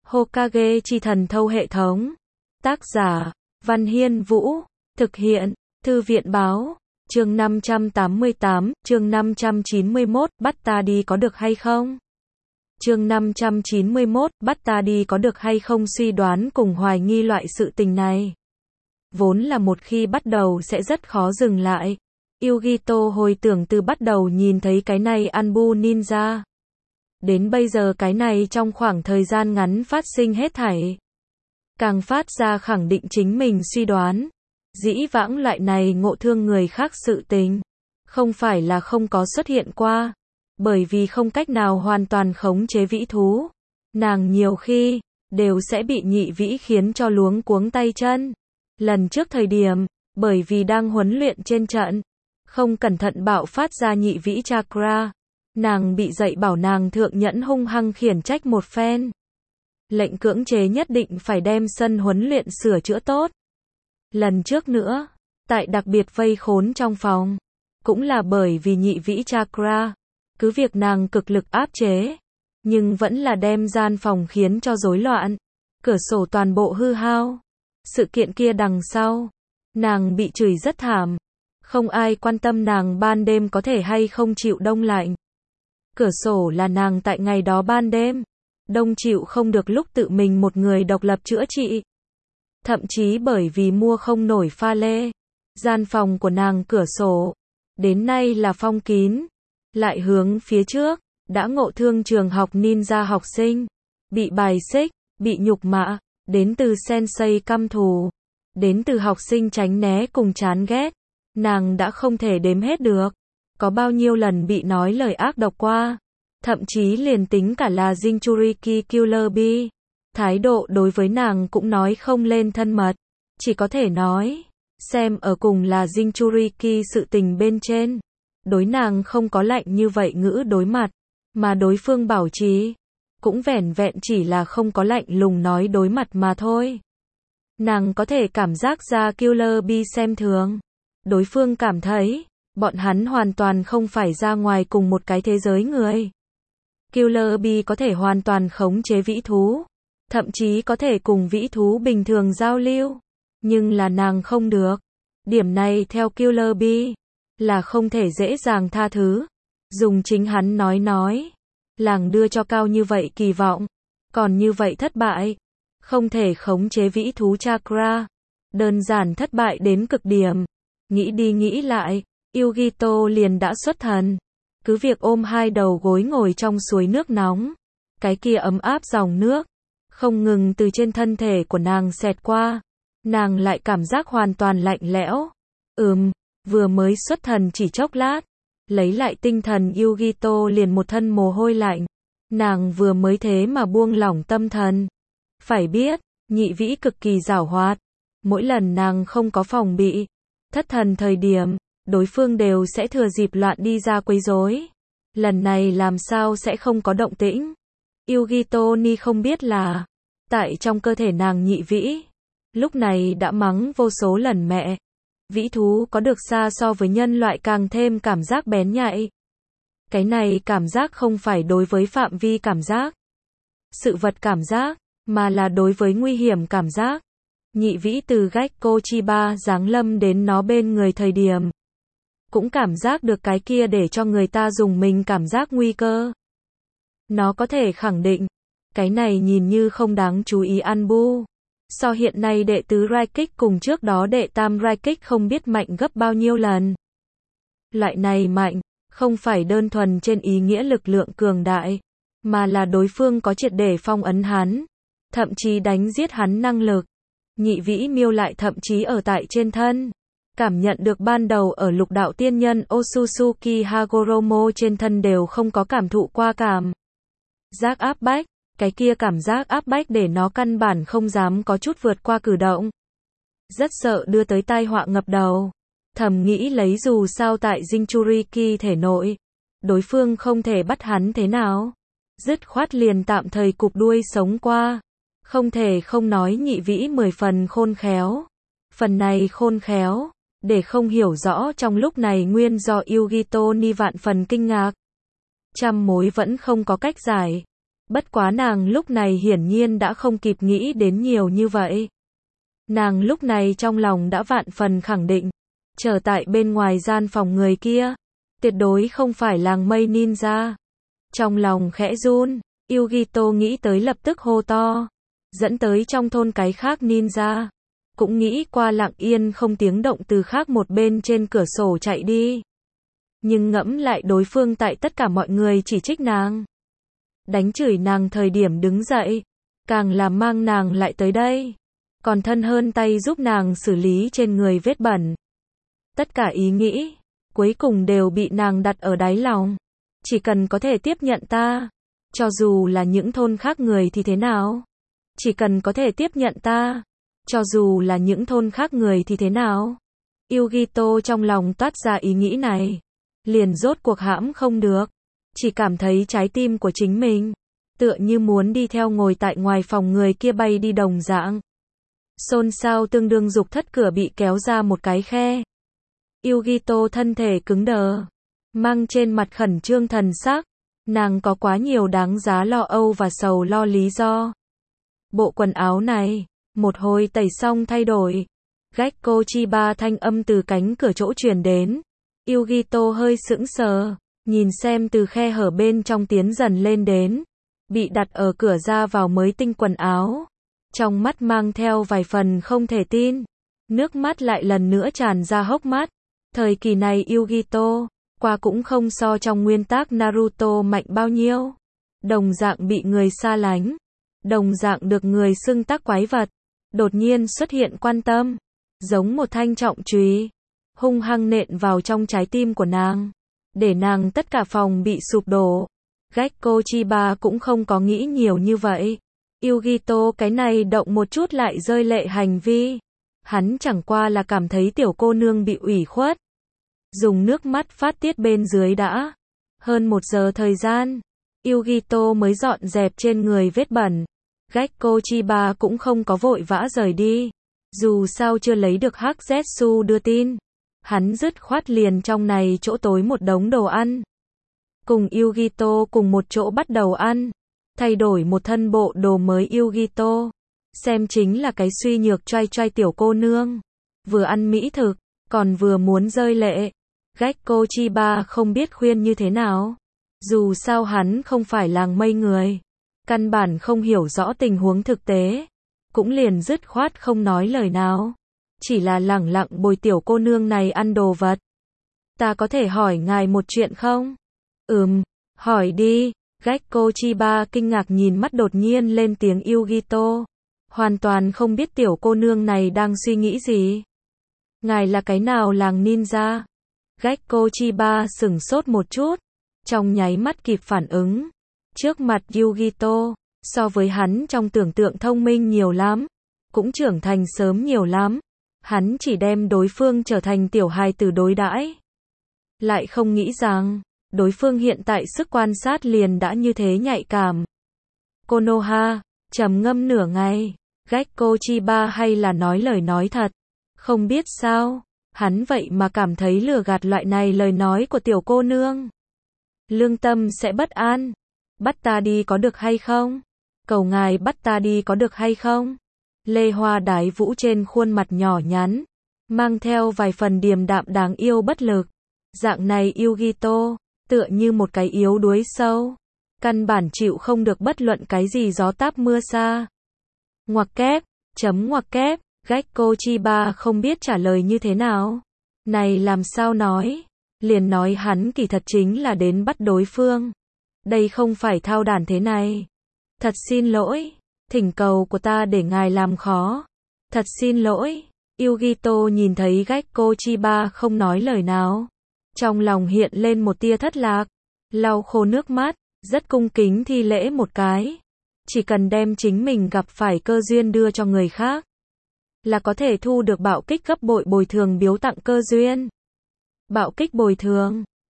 Hokage chi thần thâu hệ thống. Tác giả, Văn Hiên Vũ. Thực hiện, Thư viện Báo. Chương 588, chương 591, bắt ta đi có được hay không? Chương 591, bắt ta đi có được hay không? Suy đoán cùng hoài nghi loại sự tình này vốn là một khi bắt đầu sẽ rất khó dừng lại. Yugito hồi tưởng từ bắt đầu nhìn thấy cái này Anbu Ninja đến bây giờ, cái này trong khoảng thời gian ngắn phát sinh hết thảy, càng phát ra khẳng định chính mình suy đoán. Dĩ vãng loại này ngộ thương người khác sự tình không phải là không có xuất hiện qua, bởi vì không cách nào hoàn toàn khống chế vĩ thú, nàng nhiều khi đều sẽ bị nhị vĩ khiến cho luống cuống tay chân. Lần trước thời điểm, bởi vì đang huấn luyện trên trận, không cẩn thận bạo phát ra nhị vĩ chakra, nàng bị dạy bảo nàng thượng nhẫn hung hăng khiển trách một phen, lệnh cưỡng chế nhất định phải đem sân huấn luyện sửa chữa tốt. Lần trước nữa, tại đặc biệt vây khốn trong phòng, cũng là bởi vì nhị vĩ chakra, cứ việc nàng cực lực áp chế, nhưng vẫn là đem gian phòng khiến cho rối loạn, cửa sổ toàn bộ hư hao. Sự kiện kia đằng sau, nàng bị chửi rất thảm, không ai quan tâm nàng ban đêm có thể hay không chịu đông lạnh. Cửa sổ là nàng tại ngày đó ban đêm đông chịu không được lúc tự mình một người độc lập chữa trị. Thậm chí bởi vì mua không nổi pha lê, gian phòng của nàng cửa sổ đến nay là phong kín. Lại hướng phía trước, đã ngộ thương trường học ninja học sinh, bị bài xích, bị nhục mạ, đến từ sensei căm thù, đến từ học sinh tránh né cùng chán ghét, nàng đã không thể đếm hết được. Có bao nhiêu lần bị nói lời ác độc qua, thậm chí liền tính cả là Jinchuriki Killer Bee, thái độ đối với nàng cũng nói không lên thân mật, chỉ có thể nói, xem ở cùng là Jinchuriki sự tình bên trên, đối nàng không có lạnh như vậy ngữ đối mặt, mà đối phương bảo trì, cũng vẻn vẹn chỉ là không có lạnh lùng nói đối mặt mà thôi. Nàng có thể cảm giác ra Killer Bee xem thường, đối phương cảm thấy, bọn hắn hoàn toàn không phải ra ngoài cùng một cái thế giới người. Killer Bee có thể hoàn toàn khống chế vĩ thú, thậm chí có thể cùng vĩ thú bình thường giao lưu, nhưng là nàng không được. Điểm này theo Killer Bee là không thể dễ dàng tha thứ. Dùng chính hắn nói, làng đưa cho cao như vậy kỳ vọng, còn như vậy thất bại, không thể khống chế vĩ thú chakra, đơn giản thất bại đến cực điểm. Nghĩ đi nghĩ lại, Yugito liền đã xuất thần, cứ việc ôm hai đầu gối ngồi trong suối nước nóng, cái kia ấm áp dòng nước không ngừng từ trên thân thể của nàng xẹt qua, nàng lại cảm giác hoàn toàn lạnh lẽo. Vừa mới xuất thần chỉ chốc lát, lấy lại tinh thần Yugito liền một thân mồ hôi lạnh, nàng vừa mới thế mà buông lỏng tâm thần. Phải biết, nhị vĩ cực kỳ giảo hoạt, mỗi lần nàng không có phòng bị, thất thần thời điểm, đối phương đều sẽ thừa dịp loạn đi ra quấy rối. Lần này làm sao sẽ không có động tĩnh? Yugito ni không biết là, tại trong cơ thể nàng nhị vĩ, lúc này đã mắng vô số lần mẹ. Vĩ thú có được xa so với nhân loại càng thêm cảm giác bén nhạy. Cái này cảm giác không phải đối với phạm vi cảm giác, sự vật cảm giác, mà là đối với nguy hiểm cảm giác. Nhị vĩ từ Gecko Chiba giáng lâm đến nó bên người thời điểm, cũng cảm giác được cái kia để cho người ta dùng mình cảm giác nguy cơ. Nó có thể khẳng định, cái này nhìn như không đáng chú ý Anbu, so hiện nay đệ tứ Raikik cùng trước đó đệ tam Raikik không biết mạnh gấp bao nhiêu lần. Loại này mạnh, không phải đơn thuần trên ý nghĩa lực lượng cường đại, mà là đối phương có triệt để phong ấn hắn, thậm chí đánh giết hắn năng lực. Nhị vĩ miêu lại thậm chí ở tại trên thân, cảm nhận được ban đầu ở lục đạo tiên nhân Otsutsuki Hagoromo trên thân đều không có cảm thụ qua cảm giác áp bách, cái kia cảm giác áp bách để nó căn bản không dám có chút vượt qua cử động. Rất sợ đưa tới tai họa ngập đầu, thầm nghĩ lấy dù sao tại Jinchuriki thể nội, đối phương không thể bắt hắn thế nào, dứt khoát liền tạm thời cụp đuôi sống qua. Không thể không nói nhị vĩ 10 phần khôn khéo. Phần này khôn khéo, để không hiểu rõ trong lúc này nguyên do Yugito ni vạn phần kinh ngạc. Trăm mối vẫn không có cách giải. Bất quá nàng lúc này hiển nhiên đã không kịp nghĩ đến nhiều như vậy. Nàng lúc này trong lòng đã vạn phần khẳng định, chờ tại bên ngoài gian phòng người kia, tuyệt đối không phải làng mây ninja. Trong lòng khẽ run, Yugito nghĩ tới lập tức hô to, dẫn tới trong thôn cái khác ninja. Cũng nghĩ qua lặng yên không tiếng động từ khác một bên trên cửa sổ chạy đi. Nhưng ngẫm lại đối phương tại tất cả mọi người chỉ trích nàng, đánh chửi nàng thời điểm đứng dậy, càng làm mang nàng lại tới đây, còn thân hơn tay giúp nàng xử lý trên người vết bẩn. Tất cả ý nghĩ, cuối cùng đều bị nàng đặt ở đáy lòng. Chỉ cần có thể tiếp nhận ta, cho dù là những thôn khác người thì thế nào? Chỉ cần có thể tiếp nhận ta, cho dù là những thôn khác người thì thế nào? Yugito trong lòng toát ra ý nghĩ này, liền rốt cuộc hãm không được, chỉ cảm thấy trái tim của chính mình tựa như muốn đi theo ngồi tại ngoài phòng người kia bay đi đồng dạng. Xôn xao tương đương dục thất cửa bị kéo ra một cái khe. Yugito thân thể cứng đờ, mang trên mặt khẩn trương thần sắc, nàng có quá nhiều đáng giá lo âu và sầu lo lý do. Bộ quần áo này, một hồi tẩy xong thay đổi. Gekko Chiba thanh âm từ cánh cửa chỗ truyền đến. Yugito hơi sững sờ, nhìn xem từ khe hở bên trong tiến dần lên đến, bị đặt ở cửa ra vào mới tinh quần áo. Trong mắt mang theo vài phần không thể tin, nước mắt lại lần nữa tràn ra hốc mắt. Thời kỳ này Yugito, qua cũng không so trong nguyên tác Naruto mạnh bao nhiêu. Đồng dạng bị người xa lánh, đồng dạng được người xưng tác quái vật, đột nhiên xuất hiện quan tâm, giống một thanh trọng chùy, hung hăng nện vào trong trái tim của nàng, để nàng tất cả phòng bị sụp đổ. Gekko Chiba cũng không có nghĩ nhiều như vậy. Yugito cái này động một chút lại rơi lệ hành vi, hắn chẳng qua là cảm thấy tiểu cô nương bị ủy khuất, dùng nước mắt phát tiết bên dưới đã. Hơn 1 giờ thời gian, Yugito mới dọn dẹp trên người vết bẩn. Gekko Chiba cũng không có vội vã rời đi, dù sao chưa lấy được Hắc Zetsu đưa tin, hắn dứt khoát liền trong này chỗ tối một đống đồ ăn, cùng Yugito cùng một chỗ bắt đầu ăn, thay đổi một thân bộ đồ mới. Yugito xem chính là cái suy nhược choai choai tiểu cô nương, vừa ăn mỹ thực, còn vừa muốn rơi lệ. Gekko Chiba không biết khuyên như thế nào, dù sao hắn không phải làng mây người, căn bản không hiểu rõ tình huống thực tế, cũng liền dứt khoát không nói lời nào, chỉ là lẳng lặng bồi tiểu cô nương này ăn đồ vật. Ta có thể hỏi ngài một chuyện không? Hỏi đi. Gekko Chiba kinh ngạc nhìn mắt đột nhiên lên tiếng Yugito, hoàn toàn không biết tiểu cô nương này đang suy nghĩ gì. Ngài là cái nào làng ninja? Gekko Chiba sửng sốt một chút, trong nháy mắt kịp phản ứng. Trước mặt Yugito, so với hắn trong tưởng tượng thông minh nhiều lắm, cũng trưởng thành sớm nhiều lắm. Hắn chỉ đem đối phương trở thành tiểu hài tử đối đãi, lại không nghĩ rằng đối phương hiện tại sức quan sát liền đã như thế nhạy cảm. Konoha trầm ngâm nửa ngày, Gekko Chiba hay là nói lời nói thật, không biết sao, hắn vậy mà cảm thấy lừa gạt loại này lời nói của tiểu cô nương, lương tâm sẽ bất an. Bắt ta đi có được hay không? Cầu ngài bắt ta đi có được hay không? Lê Hoa Đái Vũ trên khuôn mặt nhỏ nhắn, mang theo vài phần điềm đạm đáng yêu bất lực. Dạng này Yugito, tựa như một cái yếu đuối sâu, căn bản chịu không được bất luận cái gì gió táp mưa xa. Ngoặc kép, ngoặc kép, Gekko Chiba không biết trả lời như thế nào. Này làm sao nói? Liền nói hắn kỳ thật chính là đến bắt đối phương. Đây không phải thao đản thế này. Thật xin lỗi, thỉnh cầu của ta để ngài làm khó. Thật xin lỗi. Yugito nhìn thấy Gekko Chiba không nói lời nào, trong lòng hiện lên một tia thất lạc, lau khô nước mắt, rất cung kính thi lễ một cái. Chỉ cần đem chính mình gặp phải cơ duyên đưa cho người khác, là có thể thu được bạo kích gấp bội bồi thường biếu tặng cơ duyên. Bạo kích bồi thường,